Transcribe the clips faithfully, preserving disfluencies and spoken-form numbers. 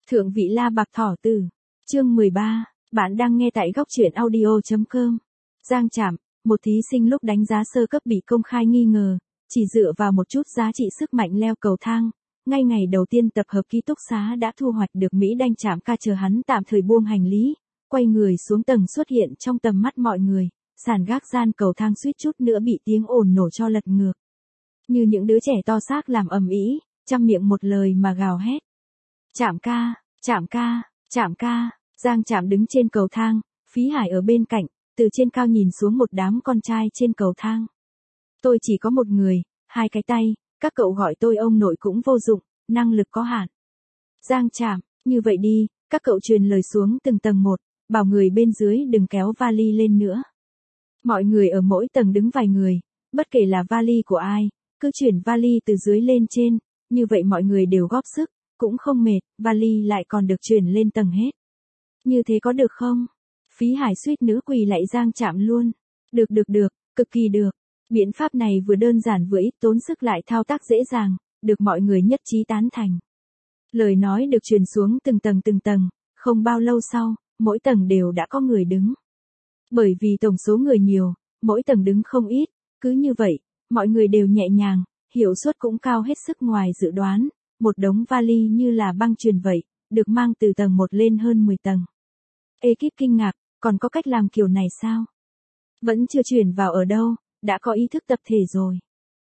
Thượng vị La Bạc Thỏ Tử, chương mười ba, bạn đang nghe tại góc truyện audio.com. Giang Trạm, một thí sinh lúc đánh giá sơ cấp bị công khai nghi ngờ, chỉ dựa vào một chút giá trị sức mạnh leo cầu thang, ngay ngày đầu tiên tập hợp ký túc xá đã thu hoạch được Mỹ Đanh Trạm ca chờ hắn tạm thời buông hành lý, quay người xuống tầng xuất hiện trong tầm mắt mọi người, sàn gác gian cầu thang suýt chút nữa bị tiếng ồn nổ cho lật ngược. Như những đứa trẻ to xác làm ầm ĩ, trăm miệng một lời mà gào hét. Trạm ca, Trạm ca, Trạm ca, Giang Trạm đứng trên cầu thang, Phí Hải ở bên cạnh, từ trên cao nhìn xuống một đám con trai trên cầu thang. Tôi chỉ có một người, hai cái tay, các cậu gọi tôi ông nội cũng vô dụng, năng lực có hạn. Giang Trạm, như vậy đi, các cậu truyền lời xuống từng tầng một, bảo người bên dưới đừng kéo vali lên nữa. Mọi người ở mỗi tầng đứng vài người, bất kể là vali của ai, cứ chuyển vali từ dưới lên trên, như vậy mọi người đều góp sức, cũng không mệt, vali lại còn được chuyển lên tầng hết. Như thế có được không? Phí Hải suýt nữa quỳ lại Giang Trạm luôn. Được được được, cực kỳ được. Biện pháp này vừa đơn giản vừa ít tốn sức lại thao tác dễ dàng, được mọi người nhất trí tán thành. Lời nói được truyền xuống từng tầng từng tầng, không bao lâu sau, mỗi tầng đều đã có người đứng. Bởi vì tổng số người nhiều, mỗi tầng đứng không ít, cứ như vậy, mọi người đều nhẹ nhàng, hiệu suất cũng cao hết sức ngoài dự đoán. Một đống vali như là băng chuyền vậy, được mang từ tầng một lên hơn mười tầng. Ekip kinh ngạc, còn có cách làm kiểu này sao? Vẫn chưa chuyển vào ở đâu, đã có ý thức tập thể rồi.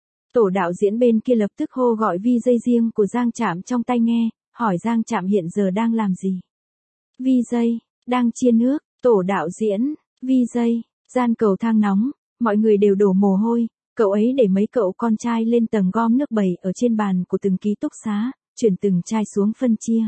Tổ đạo diễn bên kia lập tức hô gọi vi gi riêng của Giang Trạm trong tai nghe, hỏi Giang Trạm hiện giờ đang làm gì. vi gi, đang chia nước, tổ đạo diễn, vi gi, gian cầu thang nóng, mọi người đều đổ mồ hôi. Cậu ấy để mấy cậu con trai lên tầng gom nước bày ở trên bàn của từng ký túc xá, chuyển từng chai xuống phân chia.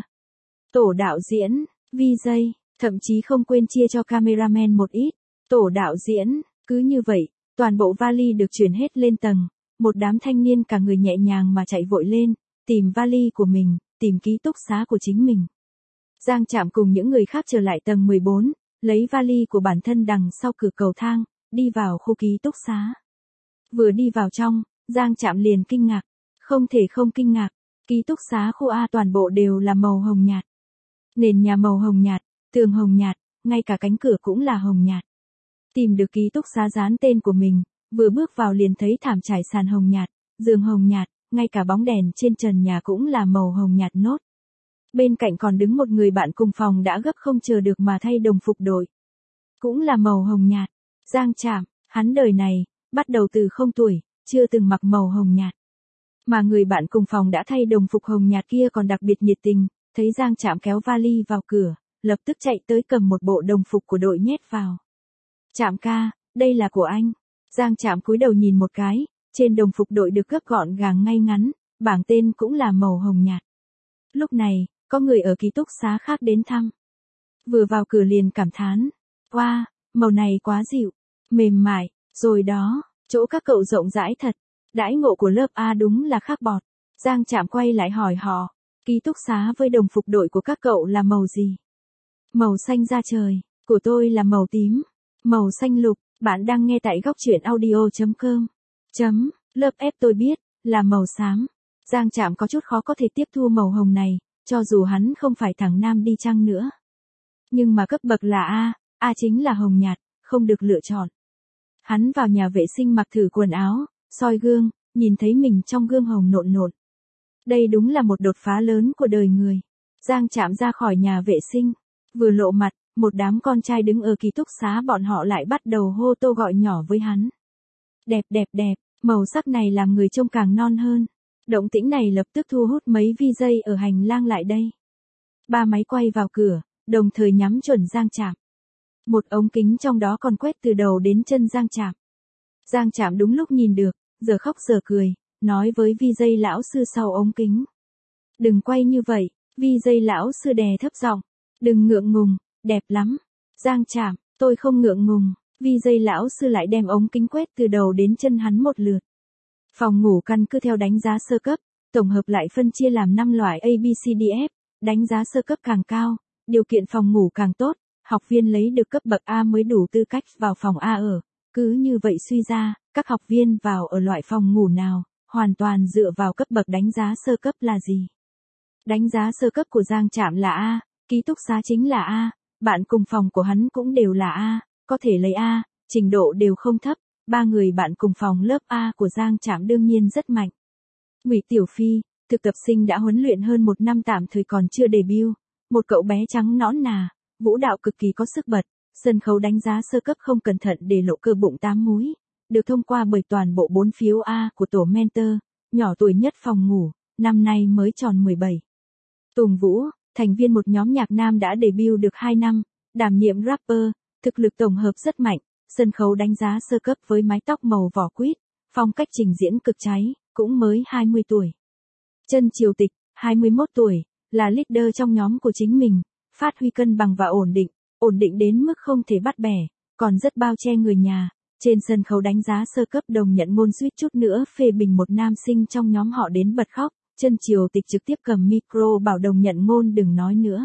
Tổ đạo diễn, vi gi, thậm chí không quên chia cho cameraman một ít. Tổ đạo diễn, cứ như vậy, toàn bộ vali được chuyển hết lên tầng. Một đám thanh niên cả người nhẹ nhàng mà chạy vội lên, tìm vali của mình, tìm ký túc xá của chính mình. Giang Trạm cùng những người khác trở lại tầng mười bốn, lấy vali của bản thân đằng sau cửa cầu thang, đi vào khu ký túc xá. Vừa đi vào trong, Giang Trạm liền kinh ngạc. Không thể không kinh ngạc, ký túc xá khu A toàn bộ đều là màu hồng nhạt. Nền nhà màu hồng nhạt, tường hồng nhạt, ngay cả cánh cửa cũng là hồng nhạt. Tìm được ký túc xá dán tên của mình, vừa bước vào liền thấy thảm trải sàn hồng nhạt, giường hồng nhạt, ngay cả bóng đèn trên trần nhà cũng là màu hồng nhạt nốt. Bên cạnh còn đứng một người bạn cùng phòng đã gấp không chờ được mà thay đồng phục đội. Cũng là màu hồng nhạt. Giang Trạm, hắn đời này, bắt đầu từ không tuổi, chưa từng mặc màu hồng nhạt. Mà người bạn cùng phòng đã thay đồng phục hồng nhạt kia còn đặc biệt nhiệt tình, thấy Giang Trạm kéo vali vào cửa, lập tức chạy tới cầm một bộ đồng phục của đội nhét vào. Trạm ca, đây là của anh. Giang Trạm cúi đầu nhìn một cái, trên đồng phục đội được gấp gọn gàng ngay ngắn, bảng tên cũng là màu hồng nhạt. Lúc này, có người ở ký túc xá khác đến thăm. Vừa vào cửa liền cảm thán, wow, màu này quá dịu, mềm mại. Rồi đó, chỗ các cậu rộng rãi thật, đãi ngộ của lớp A đúng là khác bọt. Giang Trạm quay lại hỏi họ, ký túc xá với đồng phục đội của các cậu là màu gì? Màu xanh da trời, của tôi là màu tím, màu xanh lục, bạn đang nghe tại góc truyện audio.com. Chấm, lớp F tôi biết, là màu xám. Giang Trạm có chút khó có thể tiếp thu màu hồng này, cho dù hắn không phải thằng nam đi chăng nữa. Nhưng mà cấp bậc là A, A chính là hồng nhạt, không được lựa chọn. Hắn vào nhà vệ sinh mặc thử quần áo, soi gương, nhìn thấy mình trong gương hồng nộn nộn. Đây đúng là một đột phá lớn của đời người. Giang Trạm ra khỏi nhà vệ sinh, vừa lộ mặt, một đám con trai đứng ở ký túc xá bọn họ lại bắt đầu hô tô gọi nhỏ với hắn. Đẹp đẹp đẹp, màu sắc này làm người trông càng non hơn. Động tĩnh này lập tức thu hút mấy vi gi ở hành lang lại đây. Ba máy quay vào cửa, đồng thời nhắm chuẩn Giang Trạm. Một ống kính trong đó còn quét từ đầu đến chân Giang Trạm. Giang Trạm đúng lúc nhìn được, giờ khóc giờ cười, nói với vi gi lão sư sau ống kính. Đừng quay như vậy, vi gi lão sư đè thấp giọng. Đừng ngượng ngùng, đẹp lắm. Giang Trạm, tôi không ngượng ngùng, vi gi lão sư lại đem ống kính quét từ đầu đến chân hắn một lượt. Phòng ngủ căn cứ theo đánh giá sơ cấp, tổng hợp lại phân chia làm năm loại A B C D F, đánh giá sơ cấp càng cao, điều kiện phòng ngủ càng tốt. Học viên lấy được cấp bậc A mới đủ tư cách vào phòng A ở. Cứ như vậy suy ra, các học viên vào ở loại phòng ngủ nào, hoàn toàn dựa vào cấp bậc đánh giá sơ cấp là gì. Đánh giá sơ cấp của Giang Trạm là A, ký túc xá chính là A, bạn cùng phòng của hắn cũng đều là A, có thể lấy A, trình độ đều không thấp, ba người bạn cùng phòng lớp A của Giang Trạm đương nhiên rất mạnh. Ngụy Tiểu Phi, thực tập sinh đã huấn luyện hơn một năm tạm thời còn chưa debut, một cậu bé trắng nõn nà, vũ đạo cực kỳ có sức bật, sân khấu đánh giá sơ cấp không cẩn thận để lộ cơ bụng tám múi, được thông qua bởi toàn bộ bốn phiếu A của tổ mentor, nhỏ tuổi nhất phòng ngủ, năm nay mới tròn mười bảy. Tùng Vũ, thành viên một nhóm nhạc nam đã debut được hai năm, đảm nhiệm rapper, thực lực tổng hợp rất mạnh, sân khấu đánh giá sơ cấp với mái tóc màu vỏ quýt, phong cách trình diễn cực cháy, cũng mới hai mươi tuổi. Chân Triều Tịch, hai mươi mốt tuổi, là leader trong nhóm của chính mình, phát huy cân bằng và ổn định, ổn định đến mức không thể bắt bẻ, còn rất bao che người nhà. Trên sân khấu đánh giá sơ cấp đồng nhận ngôn suýt chút nữa phê bình một nam sinh trong nhóm họ đến bật khóc, Chân Triều Tịch trực tiếp cầm micro bảo đồng nhận ngôn đừng nói nữa.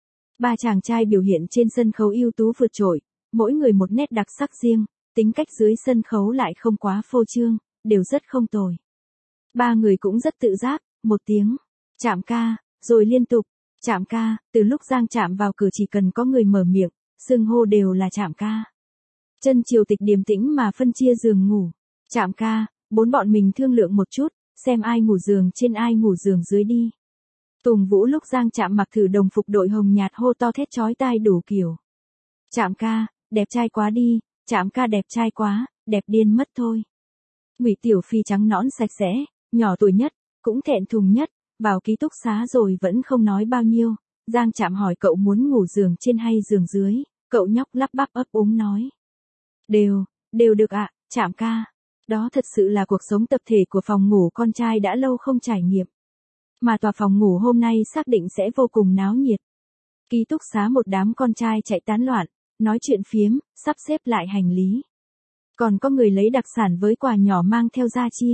Ba chàng trai biểu hiện trên sân khấu ưu tú vượt trội, mỗi người một nét đặc sắc riêng, tính cách dưới sân khấu lại không quá phô trương, đều rất không tồi. Ba người cũng rất tự giác, một tiếng, Trạm ca, rồi liên tục, Trạm ca, từ lúc Giang Trạm vào cửa chỉ cần có người mở miệng, xưng hô đều là Trạm ca. Chân Triều Tịch điềm tĩnh mà phân chia giường ngủ, Trạm ca, bốn bọn mình thương lượng một chút, xem ai ngủ giường trên ai ngủ giường dưới đi. Tùng Vũ lúc Giang Trạm mặc thử đồng phục đội hồng nhạt hô to thét chói tai đủ kiểu. Trạm ca, đẹp trai quá đi, Trạm ca đẹp trai quá, đẹp điên mất thôi. Ngụy Tiểu Phi trắng nõn sạch sẽ, nhỏ tuổi nhất, cũng thẹn thùng nhất, vào ký túc xá rồi vẫn không nói bao nhiêu. Giang Trạm hỏi cậu muốn ngủ giường trên hay giường dưới, cậu nhóc lắp bắp ấp úng nói. Đều, đều được ạ, à, Trạm ca. Đó thật sự là cuộc sống tập thể của phòng ngủ con trai đã lâu không trải nghiệm. Mà tòa phòng ngủ hôm nay xác định sẽ vô cùng náo nhiệt. Ký túc xá một đám con trai chạy tán loạn, nói chuyện phiếm, sắp xếp lại hành lý. Còn có người lấy đặc sản với quà nhỏ mang theo ra chia.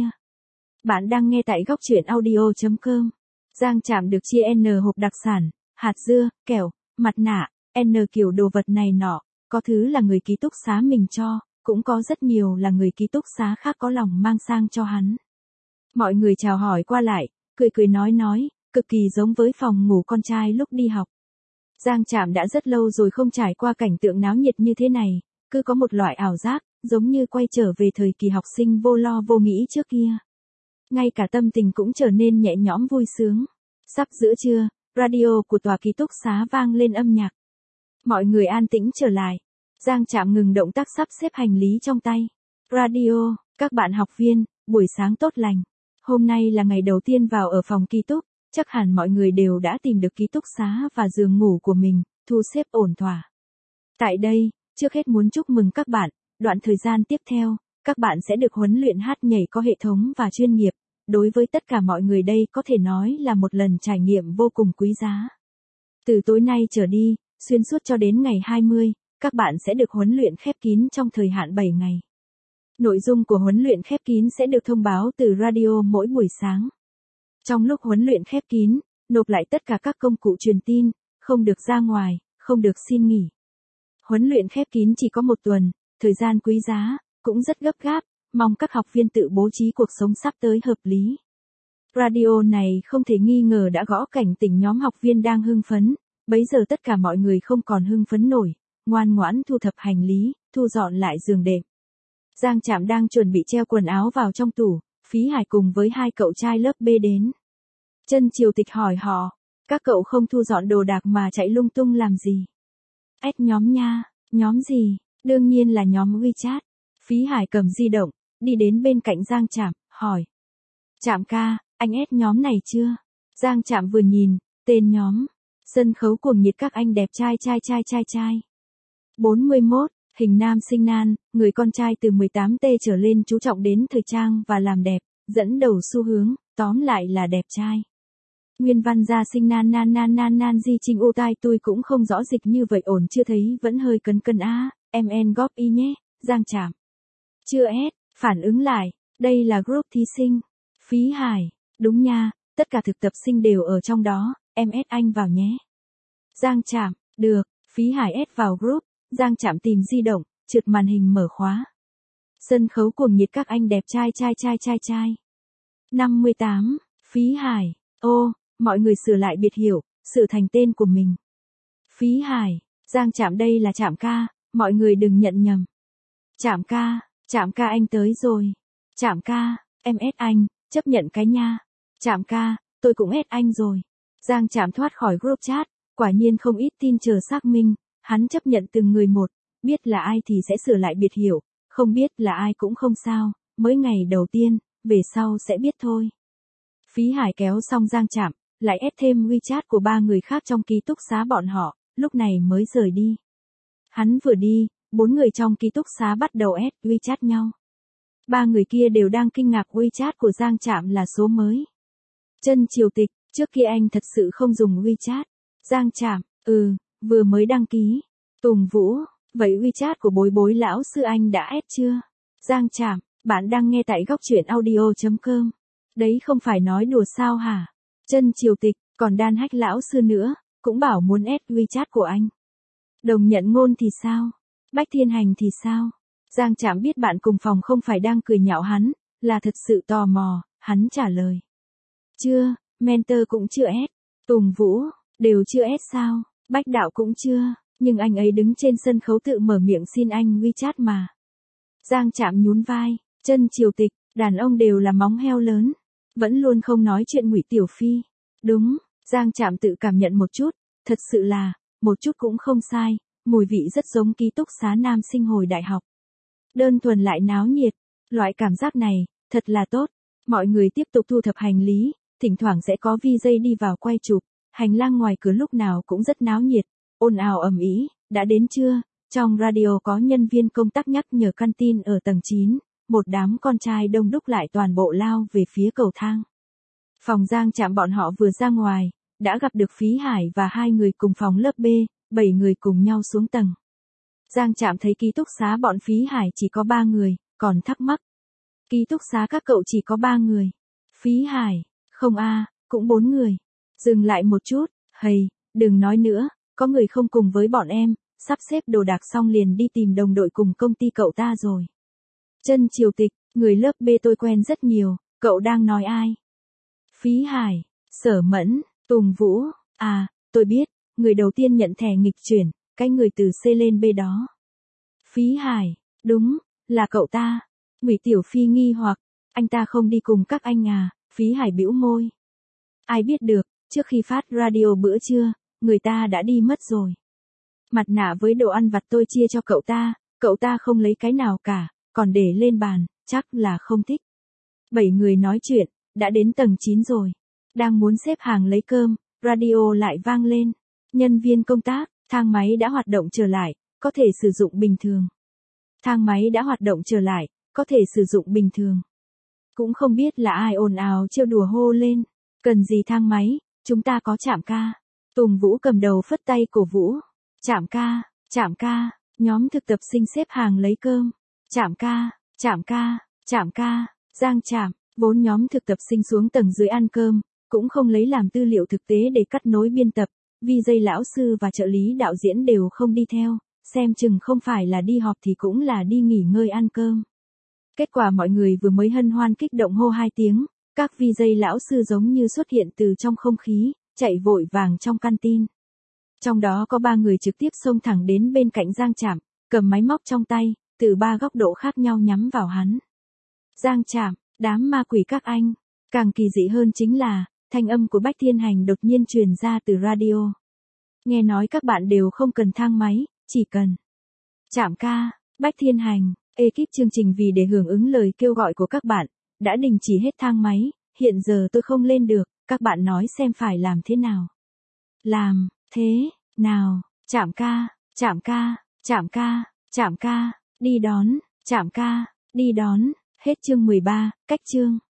Bạn đang nghe tại góc truyện audio chấm com. Giang Trạm được chia N hộp đặc sản, hạt dưa, kẹo, mặt nạ, N kiểu đồ vật này nọ, có thứ là người ký túc xá mình cho, cũng có rất nhiều là người ký túc xá khác có lòng mang sang cho hắn. Mọi người chào hỏi qua lại, cười cười nói nói, cực kỳ giống với phòng ngủ con trai lúc đi học. Giang Trạm đã rất lâu rồi không trải qua cảnh tượng náo nhiệt như thế này, cứ có một loại ảo giác, giống như quay trở về thời kỳ học sinh vô lo vô nghĩ trước kia. Ngay cả tâm tình cũng trở nên nhẹ nhõm vui sướng. Sắp giữa trưa, radio của tòa ký túc xá vang lên âm nhạc. Mọi người an tĩnh trở lại. Giang Trạm ngừng động tác sắp xếp hành lý trong tay. Radio, các bạn học viên, buổi sáng tốt lành. Hôm nay là ngày đầu tiên vào ở phòng ký túc, chắc hẳn mọi người đều đã tìm được ký túc xá và giường ngủ của mình, thu xếp ổn thỏa. Tại đây, trước hết muốn chúc mừng các bạn, đoạn thời gian tiếp theo, các bạn sẽ được huấn luyện hát nhảy có hệ thống và chuyên nghiệp. Đối với tất cả mọi người đây có thể nói là một lần trải nghiệm vô cùng quý giá. Từ tối nay trở đi, xuyên suốt cho đến ngày hai mươi, các bạn sẽ được huấn luyện khép kín trong thời hạn bảy ngày. Nội dung của huấn luyện khép kín sẽ được thông báo từ radio mỗi buổi sáng. Trong lúc huấn luyện khép kín, nộp lại tất cả các công cụ truyền tin, không được ra ngoài, không được xin nghỉ. Huấn luyện khép kín chỉ có một tuần, thời gian quý giá, cũng rất gấp gáp, mong các học viên tự bố trí cuộc sống sắp tới hợp lý. Radio này không thể nghi ngờ đã gõ cảnh tỉnh nhóm học viên đang hưng phấn, bấy giờ tất cả mọi người không còn hưng phấn nổi, ngoan ngoãn thu thập hành lý, thu dọn lại giường đệm. Giang Trạm đang chuẩn bị treo quần áo vào trong tủ, Phí Hải cùng với hai cậu trai lớp B đến. Chân Triều Tịch hỏi họ, các cậu không thu dọn đồ đạc mà chạy lung tung làm gì? Ét nhóm nha, nhóm gì? Đương nhiên là nhóm WeChat. Phí Hải cầm di động, đi đến bên cạnh Giang Trạm, hỏi. Trạm ca, anh ét nhóm này chưa? Giang Trạm vừa nhìn, tên nhóm. Sân khấu cuồng nhiệt các anh đẹp trai trai trai trai trai. bốn mươi mốt, hình nam sinh nan, người con trai từ mười tám T trở lên chú trọng đến thời trang và làm đẹp, dẫn đầu xu hướng, tóm lại là đẹp trai. Nguyên văn gia sinh nan nan nan nan nan di trinh u tai tôi cũng không rõ dịch như vậy ổn chưa thấy vẫn hơi cấn cấn á, em en góp y nhé, Giang Trạm. Chưa ét, phản ứng lại, đây là group thí sinh. Phí Hải, đúng nha, tất cả thực tập sinh đều ở trong đó, em ét anh vào nhé. Giang Trạm, được, Phí Hải ét vào group, Giang Trạm tìm di động, trượt màn hình mở khóa. Sân khấu cuồng nhiệt các anh đẹp trai trai trai trai trai. năm mươi tám, Phí Hải, ô, mọi người sửa lại biệt hiệu, sửa thành tên của mình. Phí Hải, Giang Trạm đây là Trạm ca, mọi người đừng nhận nhầm. Trạm ca, Trạm ca anh tới rồi. Trạm ca, em ét anh, chấp nhận cái nha. Trạm ca, tôi cũng ét anh rồi. Giang Trạm thoát khỏi group chat, quả nhiên không ít tin chờ xác minh, hắn chấp nhận từng người một, biết là ai thì sẽ sửa lại biệt hiệu, không biết là ai cũng không sao, mới ngày đầu tiên, về sau sẽ biết thôi. Phí Hải kéo xong Giang Trạm, lại ép thêm WeChat của ba người khác trong ký túc xá bọn họ, lúc này mới rời đi. Hắn vừa đi, bốn người trong ký túc xá bắt đầu ép WeChat nhau. Ba người kia đều đang kinh ngạc WeChat của Giang Trạm là số mới. Trân Triều Tịch, trước kia anh thật sự không dùng WeChat. Giang Trạm, ừ, vừa mới đăng ký. Tùng Vũ, vậy WeChat của bối bối lão sư anh đã ép chưa? Giang Trạm, bạn đang nghe tại góc truyện audio chấm com. Đấy không phải nói đùa sao hả? Trân Triều Tịch, còn Đan Hách lão sư nữa, cũng bảo muốn ép WeChat của anh. Đồng Nhận Ngôn thì sao? Bách Thiên Hành thì sao? Giang Trạm biết bạn cùng phòng không phải đang cười nhạo hắn, là thật sự tò mò, hắn trả lời. Chưa, Mentor cũng chưa ép. Tùng Vũ, đều chưa ép sao? Bách Đạo cũng chưa, nhưng anh ấy đứng trên sân khấu tự mở miệng xin anh WeChat mà. Giang Trạm nhún vai, Trân Triều Tịch, đàn ông đều là móng heo lớn, vẫn luôn không nói chuyện Ngụy Tiểu Phi. Đúng, Giang Trạm tự cảm nhận một chút, thật sự là, một chút cũng không sai, mùi vị rất giống ký túc xá nam sinh hồi đại học. Đơn thuần lại náo nhiệt, loại cảm giác này, thật là tốt. Mọi người tiếp tục thu thập hành lý, thỉnh thoảng sẽ có vi gi đi vào quay chụp, hành lang ngoài cửa lúc nào cũng rất náo nhiệt, ồn ào ầm ĩ, đã đến trưa, trong radio có nhân viên công tác nhắc nhở canteen ở tầng chín, một đám con trai đông đúc lại toàn bộ lao về phía cầu thang. Phòng Giang Trạm bọn họ vừa ra ngoài, đã gặp được Phí Hải và hai người cùng phòng lớp B, bảy người cùng nhau xuống tầng. Giang Trạm thấy ký túc xá bọn Phí Hải chỉ có ba người, còn thắc mắc. Ký túc xá các cậu chỉ có ba người. Phí Hải, không a, cũng bốn người. Dừng lại một chút, hầy, đừng nói nữa, có người không cùng với bọn em, sắp xếp đồ đạc xong liền đi tìm đồng đội cùng công ty cậu ta rồi. Trân Triều Tịch, người lớp B tôi quen rất nhiều, cậu đang nói ai? Phí Hải, Sở Mẫn, Tùng Vũ, à, tôi biết, người đầu tiên nhận thẻ nghịch chuyển, cái người từ C lên B đó. Phí Hải, đúng, là cậu ta. Ngụy Tiểu Phi nghi hoặc, anh ta không đi cùng các anh à? Phí Hải bĩu môi. Ai biết được, trước khi phát radio bữa trưa, người ta đã đi mất rồi. Mặt nạ với đồ ăn vặt tôi chia cho cậu ta, cậu ta không lấy cái nào cả, còn để lên bàn, chắc là không thích. Bảy người nói chuyện, đã đến tầng chín rồi. Đang muốn xếp hàng lấy cơm, radio lại vang lên. Nhân viên công tác, thang máy đã hoạt động trở lại, có thể sử dụng bình thường. Thang máy đã hoạt động trở lại, có thể sử dụng bình thường. Cũng không biết là ai ồn ào trêu đùa hô lên. Cần gì thang máy, chúng ta có Trạm ca. Tùng Vũ cầm đầu phất tay cổ vũ. Trạm ca, Trạm ca, nhóm thực tập sinh xếp hàng lấy cơm. Trạm ca, Trạm ca, Trạm ca, Giang Trạm, bốn nhóm thực tập sinh xuống tầng dưới ăn cơm, cũng không lấy làm tư liệu thực tế để cắt nối biên tập, vi gi lão sư và trợ lý đạo diễn đều không đi theo, xem chừng không phải là đi họp thì cũng là đi nghỉ ngơi ăn cơm. Kết quả mọi người vừa mới hân hoan kích động hô hai tiếng, các vi gi lão sư giống như xuất hiện từ trong không khí, chạy vội vàng trong canteen. Trong đó có ba người trực tiếp xông thẳng đến bên cạnh Giang Trạm, cầm máy móc trong tay, từ ba góc độ khác nhau nhắm vào hắn. Giang Trạm, đám ma quỷ các anh. Càng kỳ dị hơn chính là, thanh âm của Bách Thiên Hành đột nhiên truyền ra từ radio. Nghe nói các bạn đều không cần thang máy, chỉ cần Trạm ca. Bách Thiên Hành, ekip chương trình vì để hưởng ứng lời kêu gọi của các bạn, đã đình chỉ hết thang máy, hiện giờ tôi không lên được, các bạn nói xem phải làm thế nào. Làm, thế, nào, Trạm ca, Trạm ca, Trạm ca, Trạm ca, đi đón, Trạm ca, đi đón, hết chương mười ba, cách chương.